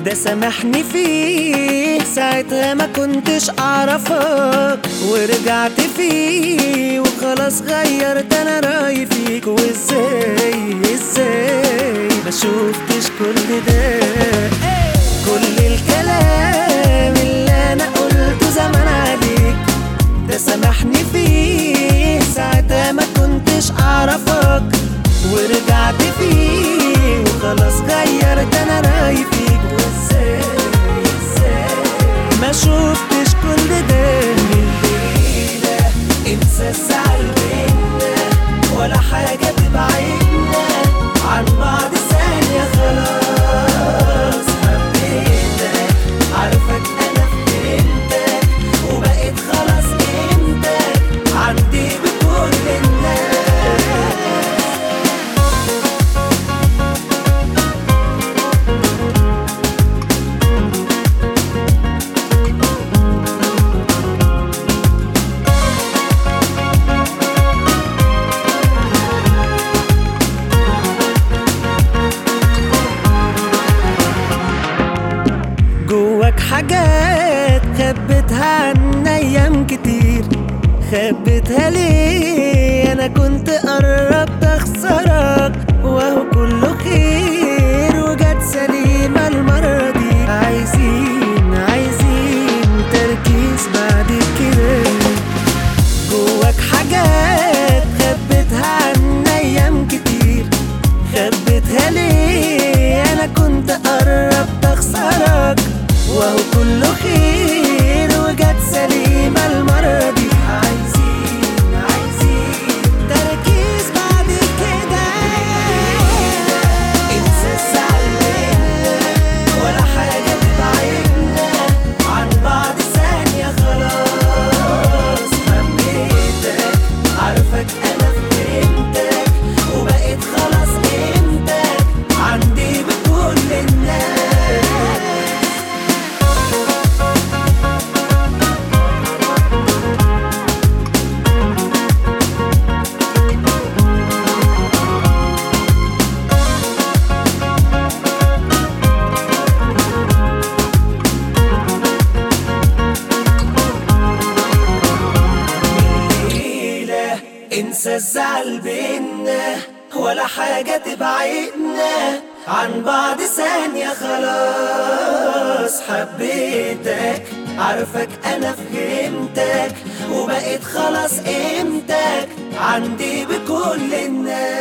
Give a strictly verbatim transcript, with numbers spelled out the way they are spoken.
ده سامحني فيه ساعتها ما كنتش اعرفك، ورجعت فيه وخلاص غيرت انا رايي فيك. وازاي ازاي ما شوفتش كل ده؟ كل الكلام اللي انا قلته زمان عليك ده سامحني فيه ساعتها ما كنتش اعرفك، ورجعت فيه وخلاص غيرت انا رايي فيك. وازاي ازاي ما شوفتش كل ده؟ من الليلة انسى الزعل بينا ولا حاجة تبعدنا عن بعض ثانية. خلاص حبيتك عارفك انا فهمتك وبقيت خلاص قيمتك عندي بكل الناس. جواك حاجات خبيتها عن ايام كتير، خبيتها ليه؟ انا كنت قربت اخسرك وهو كله خير وجت سليمة المرة دي. عايزين عايزين تركيز بعد كده. جواك حاجات خبيتها عن ايام كتير، خبيتها ليه؟ انا كنت قربت اخسرك وهو كله خير وجت سليمة المرة دي. عايزين عايزين تركيز بعد كده. انسى الزعل بينا ولا حاجة تبعدنا عن بعض ثانية. خلاص حبيتك عارفك انا فهمتك وبقيت خلاص قيمتك عندي بكل الناس. انسى الزعل بينا ولا حاجة تبعدنا عن بعض ثانية. خلاص حبيتك عارفك انا فهمتك وبقيت خلاص قيمتك عندي بكل الناس.